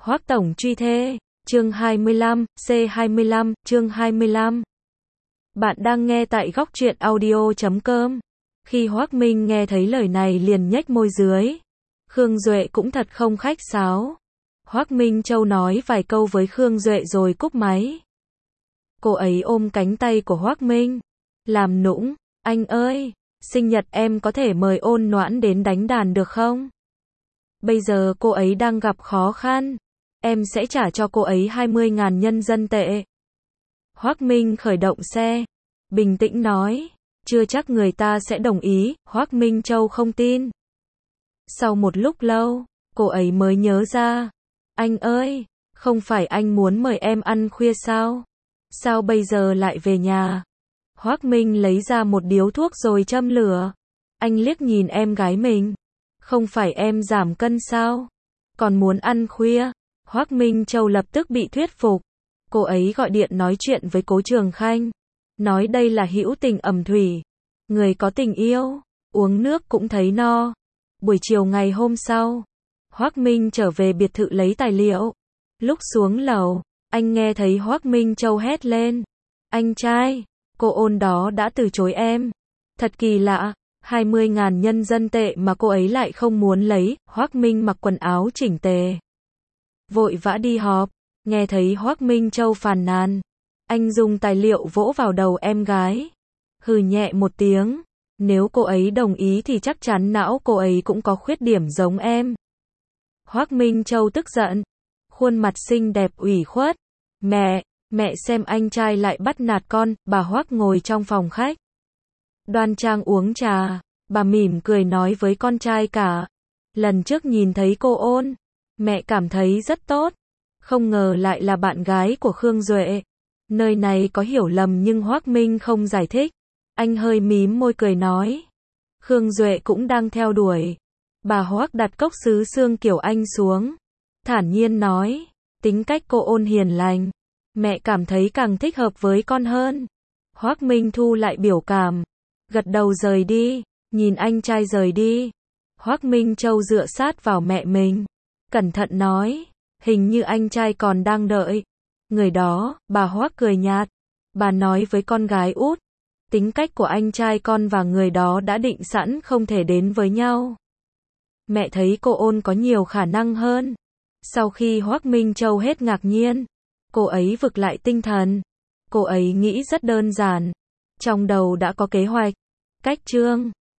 Hoắc tổng truy thê, chương 25, C25, chương 25. Bạn đang nghe tại góc truyện audio.com. Khi Hoắc Minh nghe thấy lời này liền nhếch môi dưới. Khương Duệ cũng thật không khách sáo. Hoắc Minh Châu nói vài câu với Khương Duệ rồi cúp máy. Cô ấy ôm cánh tay của Hoắc Minh, làm nũng, anh ơi, sinh nhật em có thể mời Ôn Noãn đến đánh đàn được không? Bây giờ cô ấy đang gặp khó khăn, em sẽ trả cho cô ấy 20.000 nhân dân tệ. Hoắc Minh khởi động xe, bình tĩnh nói, chưa chắc người ta sẽ đồng ý, Hoắc Minh Châu không tin. Sau một lúc lâu, cô ấy mới nhớ ra, anh ơi, không phải anh muốn mời em ăn khuya sao? Sao bây giờ lại về nhà? Hoắc Minh lấy ra một điếu thuốc rồi châm lửa. Anh liếc nhìn em gái mình. Không phải em giảm cân sao? Còn muốn ăn khuya? Hoắc Minh Châu lập tức bị thuyết phục. Cô ấy gọi điện nói chuyện với Cố Trường Khanh. Nói đây là hữu tình ẩm thủy. Người có tình yêu, uống nước cũng thấy no. Buổi chiều ngày hôm sau, Hoắc Minh trở về biệt thự lấy tài liệu. Lúc xuống lầu, anh nghe thấy Hoắc Minh Châu hét lên. Anh trai, cô Ôn đó đã từ chối em. Thật kỳ lạ, 20.000 nhân dân tệ mà cô ấy lại không muốn lấy. Hoắc Minh mặc quần áo chỉnh tề, vội vã đi họp. Nghe thấy Hoắc Minh Châu phàn nàn, anh dùng tài liệu vỗ vào đầu em gái. Hừ nhẹ một tiếng, nếu cô ấy đồng ý thì chắc chắn não cô ấy cũng có khuyết điểm giống em. Hoắc Minh Châu tức giận, khuôn mặt xinh đẹp ủy khuất. Mẹ xem anh trai lại bắt nạt con. Bà Hoắc ngồi trong phòng khách, đoan trang uống trà. Bà mỉm cười nói với con trai cả. Lần trước nhìn thấy cô Ôn, mẹ cảm thấy rất tốt. Không ngờ lại là bạn gái của Khương Duệ. Nơi này có hiểu lầm nhưng Hoắc Minh không giải thích. Anh hơi mím môi cười nói. Khương Duệ cũng đang theo đuổi. Bà Hoắc đặt cốc sứ xương kiểu Anh xuống, thản nhiên nói. Tính cách cô Ôn hiền lành, mẹ cảm thấy càng thích hợp với con hơn. Hoắc Minh thu lại biểu cảm, gật đầu rời đi. Nhìn anh trai rời đi, Hoắc Minh Châu dựa sát vào mẹ mình, cẩn thận nói, hình như anh trai còn đang đợi người đó. Bà Hoắc cười nhạt, bà nói với con gái út, tính cách của anh trai con và người đó đã định sẵn không thể đến với nhau. Mẹ thấy cô Ôn có nhiều khả năng hơn. Sau khi Hoắc Minh Châu hết ngạc nhiên, cô ấy vực lại tinh thần. Cô ấy nghĩ rất đơn giản, trong đầu đã có kế hoạch, cách chương.